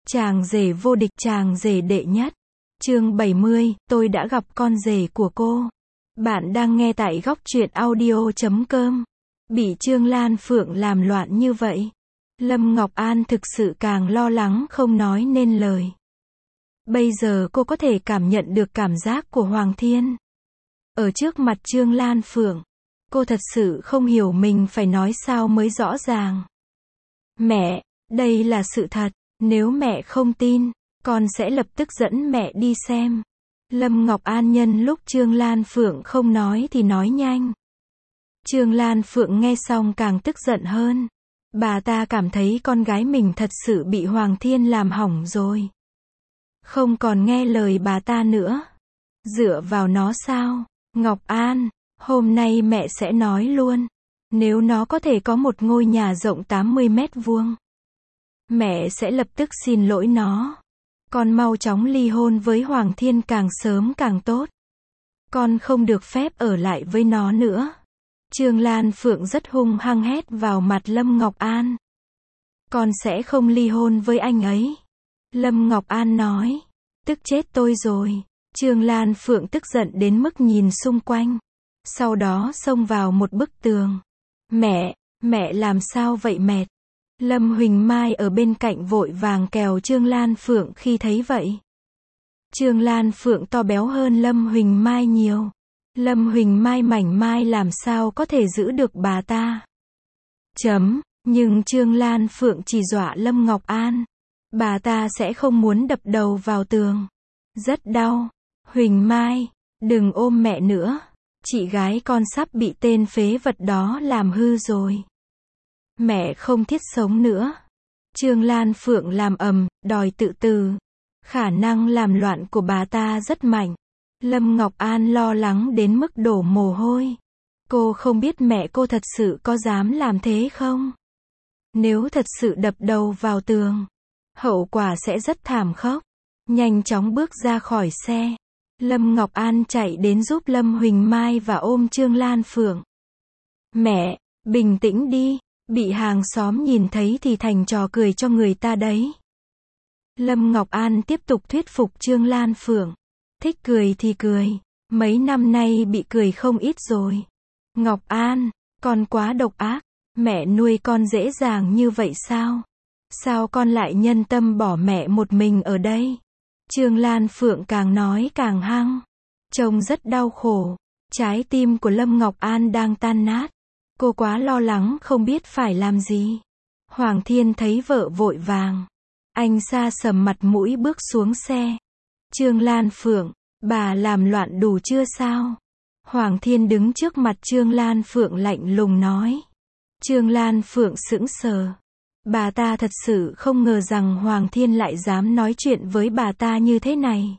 Chàng rể vô địch, chàng rể đệ nhất. Chương 70, tôi đã gặp con rể của cô. Bạn đang nghe tại góc truyện audio.com. Bị Trương Lan Phượng làm loạn như vậy, Lâm Ngọc An thực sự càng lo lắng không nói nên lời. Bây giờ cô có thể cảm nhận được cảm giác của Hoàng Thiên. Ở trước mặt Trương Lan Phượng, cô thật sự không hiểu mình phải nói sao mới rõ ràng. Mẹ, đây là sự thật, nếu mẹ không tin, con sẽ lập tức dẫn mẹ đi xem. Lâm Ngọc An nhân lúc Trương Lan Phượng không nói thì nói nhanh. Trương Lan Phượng nghe xong càng tức giận hơn. Bà ta cảm thấy con gái mình thật sự bị Hoàng Thiên làm hỏng rồi. Không còn nghe lời bà ta nữa. Dựa vào nó sao? Ngọc An, hôm nay mẹ sẽ nói luôn. Nếu nó có thể có một ngôi nhà rộng 80 mét vuông, mẹ sẽ lập tức xin lỗi nó. Con mau chóng ly hôn với Hoàng Thiên càng sớm càng tốt. Con không được phép ở lại với nó nữa. Trương Lan Phượng rất hung hăng hét vào mặt Lâm Ngọc An. Con sẽ không ly hôn với anh ấy. Lâm Ngọc An nói. Tức chết tôi rồi. Trương Lan Phượng tức giận đến mức nhìn xung quanh. Sau đó xông vào một bức tường. Mẹ làm sao vậy mẹ? Lâm Huỳnh Mai ở bên cạnh vội vàng kèo Trương Lan Phượng khi thấy vậy. Trương Lan Phượng to béo hơn Lâm Huỳnh Mai nhiều. Lâm Huỳnh Mai mảnh mai làm sao có thể giữ được bà ta. Nhưng Trương Lan Phượng chỉ dọa Lâm Ngọc An. Bà ta sẽ không muốn đập đầu vào tường. Rất đau. Huỳnh Mai, đừng ôm mẹ nữa. Chị gái con sắp bị tên phế vật đó làm hư rồi. Mẹ không thiết sống nữa. Trương Lan Phượng làm ầm, đòi tự tử. Khả năng làm loạn của bà ta rất mạnh. Lâm Ngọc An lo lắng đến mức đổ mồ hôi. Cô không biết mẹ cô thật sự có dám làm thế không? Nếu thật sự đập đầu vào tường, hậu quả sẽ rất thảm khốc. Nhanh chóng bước ra khỏi xe. Lâm Ngọc An chạy đến giúp Lâm Huỳnh Mai và ôm Trương Lan Phượng. Mẹ, bình tĩnh đi. Bị hàng xóm nhìn thấy thì thành trò cười cho người ta đấy. Lâm Ngọc An tiếp tục thuyết phục Trương Lan Phượng. Thích cười thì cười. Mấy năm nay bị cười không ít rồi. Ngọc An, con quá độc ác. Mẹ nuôi con dễ dàng như vậy sao? Sao con lại nhân tâm bỏ mẹ một mình ở đây? Trương Lan Phượng càng nói càng hăng. Trông rất đau khổ. Trái tim của Lâm Ngọc An đang tan nát. Cô quá lo lắng không biết phải làm gì. Hoàng Thiên thấy vợ vội vàng. Anh sa sầm mặt mũi bước xuống xe. Trương Lan Phượng, bà làm loạn đủ chưa sao? Hoàng Thiên đứng trước mặt Trương Lan Phượng lạnh lùng nói. Trương Lan Phượng sững sờ. Bà ta thật sự không ngờ rằng Hoàng Thiên lại dám nói chuyện với bà ta như thế này.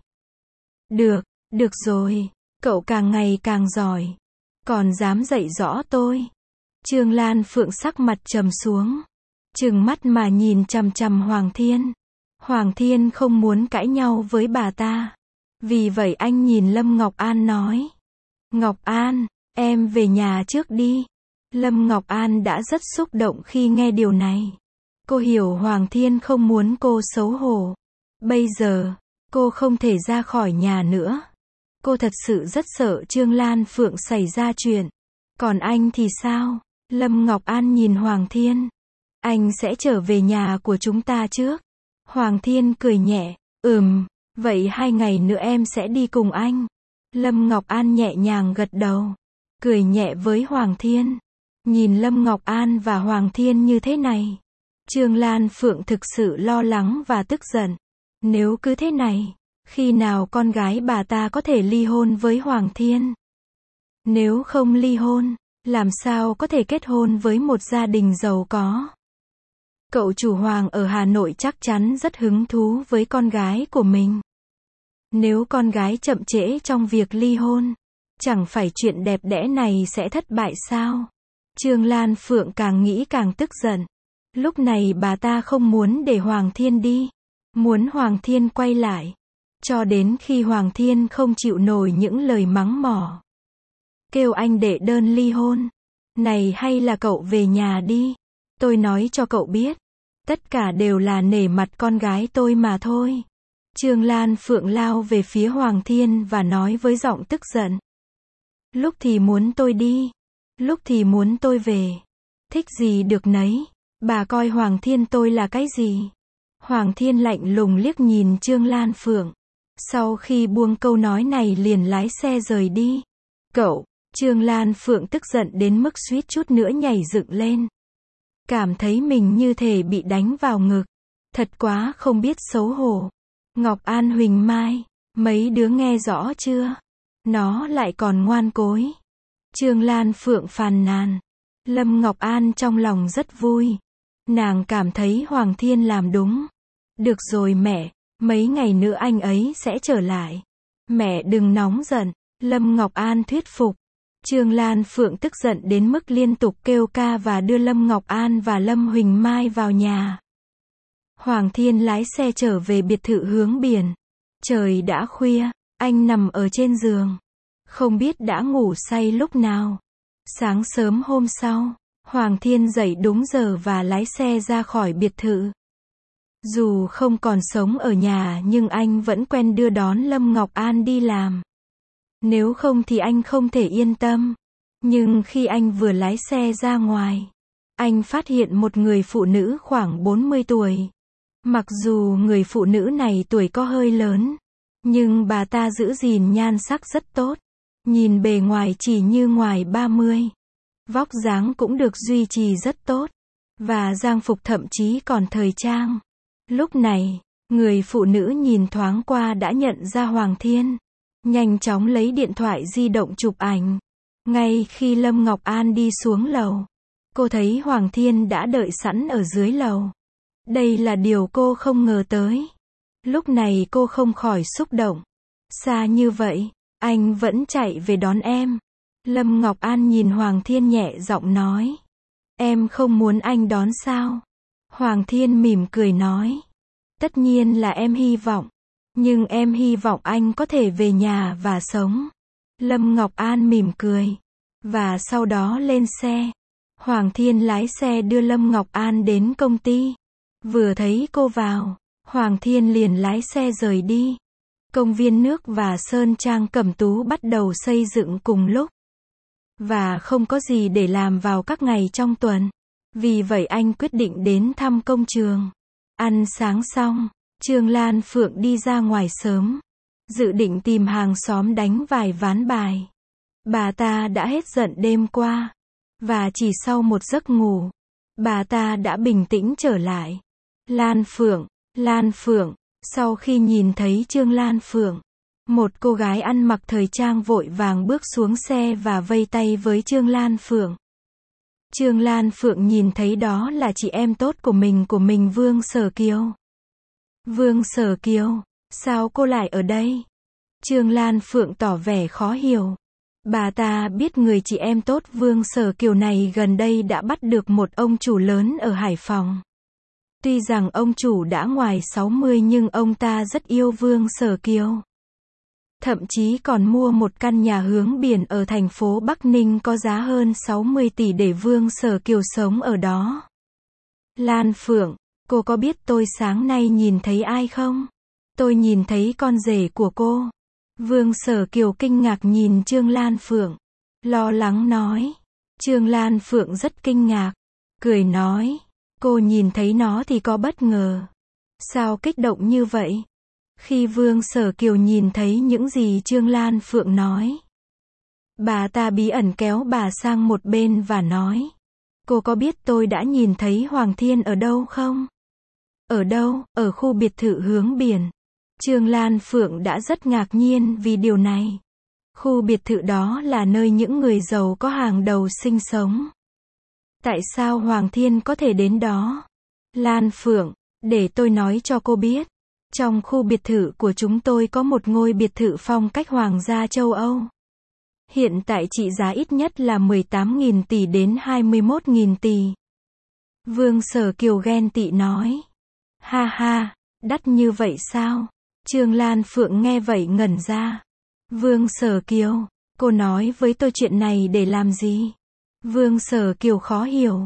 Được rồi, cậu càng ngày càng giỏi. Còn dám dạy dỗ tôi. Trương Lan Phượng sắc mặt trầm xuống. Trừng mắt mà nhìn chằm chằm Hoàng Thiên. Hoàng Thiên không muốn cãi nhau với bà ta. Vì vậy anh nhìn Lâm Ngọc An nói. Ngọc An, em về nhà trước đi. Lâm Ngọc An đã rất xúc động khi nghe điều này. Cô hiểu Hoàng Thiên không muốn cô xấu hổ. Bây giờ, cô không thể ra khỏi nhà nữa. Cô thật sự rất sợ Trương Lan Phượng xảy ra chuyện. Còn anh thì sao? Lâm Ngọc An nhìn Hoàng Thiên. Anh sẽ trở về nhà của chúng ta trước. Hoàng Thiên cười nhẹ. Vậy 2 ngày nữa em sẽ đi cùng anh. Lâm Ngọc An nhẹ nhàng gật đầu. Cười nhẹ với Hoàng Thiên. Nhìn Lâm Ngọc An và Hoàng Thiên như thế này, Trương Lan Phượng thực sự lo lắng và tức giận. Nếu cứ thế này, khi nào con gái bà ta có thể ly hôn với Hoàng Thiên? Nếu không ly hôn, làm sao có thể kết hôn với một gia đình giàu có? Cậu chủ Hoàng ở Hà Nội chắc chắn rất hứng thú với con gái của mình. Nếu con gái chậm trễ trong việc ly hôn, chẳng phải chuyện đẹp đẽ này sẽ thất bại sao? Trương Lan Phượng càng nghĩ càng tức giận. Lúc này bà ta không muốn để Hoàng Thiên đi. Muốn Hoàng Thiên quay lại. Cho đến khi Hoàng Thiên không chịu nổi những lời mắng mỏ. Kêu anh đệ đơn ly hôn. Này hay là cậu về nhà đi. Tôi nói cho cậu biết. Tất cả đều là nể mặt con gái tôi mà thôi. Trương Lan Phượng lao về phía Hoàng Thiên và nói với giọng tức giận. Lúc thì muốn tôi đi, lúc thì muốn tôi về. Thích gì được nấy, bà coi Hoàng Thiên tôi là cái gì? Hoàng Thiên lạnh lùng liếc nhìn Trương Lan Phượng. Sau khi buông câu nói này liền lái xe rời đi. Cậu, Trương Lan Phượng tức giận đến mức suýt chút nữa nhảy dựng lên. Cảm thấy mình như thể bị đánh vào ngực. Thật quá không biết xấu hổ. Ngọc An Huỳnh Mai, mấy đứa nghe rõ chưa? Nó lại còn ngoan cối. Trương Lan Phượng phàn nàn. Lâm Ngọc An trong lòng rất vui. Nàng cảm thấy Hoàng Thiên làm đúng. Được rồi mẹ, mấy ngày nữa anh ấy sẽ trở lại. Mẹ đừng nóng giận, Lâm Ngọc An thuyết phục. Trương Lan Phượng tức giận đến mức liên tục kêu ca và đưa Lâm Ngọc An và Lâm Huỳnh Mai vào nhà. Hoàng Thiên lái xe trở về biệt thự hướng biển. Trời đã khuya, anh nằm ở trên giường. Không biết đã ngủ say lúc nào. Sáng sớm hôm sau, Hoàng Thiên dậy đúng giờ và lái xe ra khỏi biệt thự. Dù không còn sống ở nhà nhưng anh vẫn quen đưa đón Lâm Ngọc An đi làm. Nếu không thì anh không thể yên tâm. Nhưng khi anh vừa lái xe ra ngoài, anh phát hiện một người phụ nữ khoảng 40 tuổi. Mặc dù người phụ nữ này tuổi có hơi lớn, nhưng bà ta giữ gìn nhan sắc rất tốt. Nhìn bề ngoài chỉ như ngoài 30. Vóc dáng cũng được duy trì rất tốt. Và trang phục thậm chí còn thời trang. Lúc này, người phụ nữ nhìn thoáng qua đã nhận ra Hoàng Thiên. Nhanh chóng lấy điện thoại di động chụp ảnh. Ngay khi Lâm Ngọc An đi xuống lầu, cô thấy Hoàng Thiên đã đợi sẵn ở dưới lầu. Đây là điều cô không ngờ tới. Lúc này cô không khỏi xúc động. Xa như vậy, anh vẫn chạy về đón em. Lâm Ngọc An nhìn Hoàng Thiên nhẹ giọng nói. Em không muốn anh đón sao? Hoàng Thiên mỉm cười nói. Tất nhiên là em hy vọng. Nhưng em hy vọng anh có thể về nhà và sống. Lâm Ngọc An mỉm cười. Và sau đó lên xe. Hoàng Thiên lái xe đưa Lâm Ngọc An đến công ty. Vừa thấy cô vào, Hoàng Thiên liền lái xe rời đi. Công viên nước và Sơn Trang Cẩm Tú bắt đầu xây dựng cùng lúc. Và không có gì để làm vào các ngày trong tuần. Vì vậy anh quyết định đến thăm công trường. Ăn sáng xong, Trương Lan Phượng đi ra ngoài sớm. Dự định tìm hàng xóm đánh vài ván bài. Bà ta đã hết giận đêm qua. Và chỉ sau một giấc ngủ, bà ta đã bình tĩnh trở lại. Lan Phượng, sau khi nhìn thấy Trương Lan Phượng, một cô gái ăn mặc thời trang vội vàng bước xuống xe và vây tay với Trương Lan Phượng. Trương Lan Phượng nhìn thấy đó là chị em tốt của mình Vương Sở Kiều. Vương Sở Kiều, sao cô lại ở đây? Trương Lan Phượng tỏ vẻ khó hiểu. Bà ta biết người chị em tốt Vương Sở Kiều này gần đây đã bắt được một ông chủ lớn ở Hải Phòng. Tuy rằng ông chủ đã ngoài 60 nhưng ông ta rất yêu Vương Sở Kiều. Thậm chí còn mua một căn nhà hướng biển ở thành phố Bắc Ninh có giá hơn 60 tỷ để Vương Sở Kiều sống ở đó. Lan Phượng, cô có biết tôi sáng nay nhìn thấy ai không? Tôi nhìn thấy con rể của cô. Vương Sở Kiều kinh ngạc nhìn Trương Lan Phượng. Lo lắng nói. Trương Lan Phượng rất kinh ngạc. Cười nói. Cô nhìn thấy nó thì có bất ngờ. Sao kích động như vậy? Khi Vương Sở Kiều nhìn thấy những gì Trương Lan Phượng nói, bà ta bí ẩn kéo bà sang một bên và nói. Cô có biết tôi đã nhìn thấy Hoàng Thiên ở đâu không? Ở đâu? Ở khu biệt thự hướng biển. Trương Lan Phượng đã rất ngạc nhiên vì điều này. Khu biệt thự đó là nơi những người giàu có hàng đầu sinh sống. Tại sao Hoàng Thiên có thể đến đó? Lan Phượng, để tôi nói cho cô biết. Trong khu biệt thự của chúng tôi có một ngôi biệt thự phong cách hoàng gia châu Âu. Hiện tại trị giá ít nhất là 18.000 tỷ đến 21.000 tỷ. Vương Sở Kiều ghen tị nói. Ha ha, đắt như vậy sao? Trương Lan Phượng nghe vậy ngẩn ra. Vương Sở Kiều, cô nói với tôi chuyện này để làm gì? Vương Sở Kiều khó hiểu.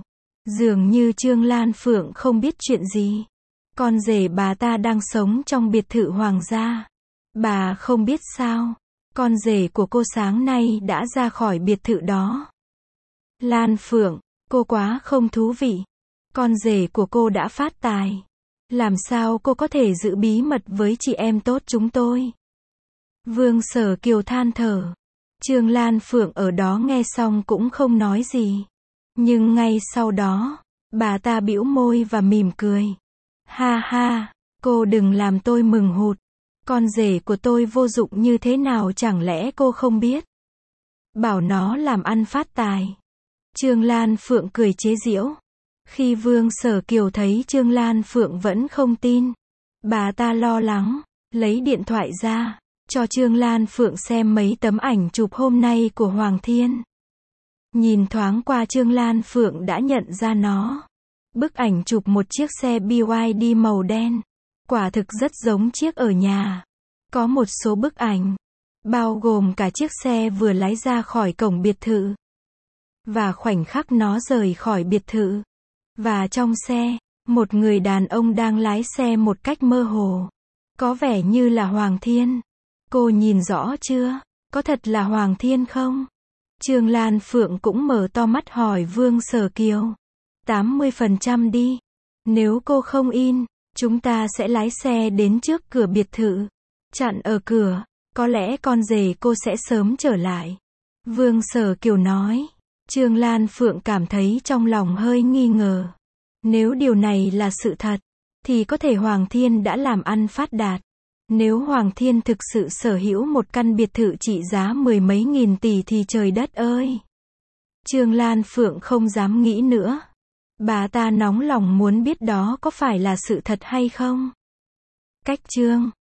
Dường như Trương Lan Phượng không biết chuyện gì. Con rể bà ta đang sống trong biệt thự hoàng gia. Bà không biết sao, con rể của cô sáng nay đã ra khỏi biệt thự đó. Lan Phượng, cô quá không thú vị. Con rể của cô đã phát tài. Làm sao cô có thể giữ bí mật với chị em tốt chúng tôi? Vương Sở Kiều than thở. Trương Lan Phượng ở đó nghe xong cũng không nói gì. Nhưng ngay sau đó, bà ta bĩu môi và mỉm cười. Ha ha, cô đừng làm tôi mừng hụt. Con rể của tôi vô dụng như thế nào chẳng lẽ cô không biết? Bảo nó làm ăn phát tài. Trương Lan Phượng cười chế giễu. Khi Vương Sở Kiều thấy Trương Lan Phượng vẫn không tin, bà ta lo lắng, lấy điện thoại ra, cho Trương Lan Phượng xem mấy tấm ảnh chụp hôm nay của Hoàng Thiên. Nhìn thoáng qua Trương Lan Phượng đã nhận ra nó. Bức ảnh chụp một chiếc xe BYD màu đen. Quả thực rất giống chiếc ở nhà. Có một số bức ảnh, bao gồm cả chiếc xe vừa lái ra khỏi cổng biệt thự. Và khoảnh khắc nó rời khỏi biệt thự. Và trong xe, một người đàn ông đang lái xe một cách mơ hồ. Có vẻ như là Hoàng Thiên. Cô nhìn rõ chưa? Có thật là Hoàng Thiên không? Trương Lan Phượng cũng mở to mắt hỏi Vương Sở Kiều. 80% đi. Nếu cô không in, chúng ta sẽ lái xe đến trước cửa biệt thự. Chặn ở cửa, có lẽ con rể cô sẽ sớm trở lại. Vương Sở Kiều nói. Trương Lan Phượng cảm thấy trong lòng hơi nghi ngờ. Nếu điều này là sự thật, thì có thể Hoàng Thiên đã làm ăn phát đạt. Nếu Hoàng Thiên thực sự sở hữu một căn biệt thự trị giá mười mấy nghìn tỷ thì trời đất ơi. Trương Lan Phượng không dám nghĩ nữa. Bà ta nóng lòng muốn biết đó có phải là sự thật hay không. Cách chương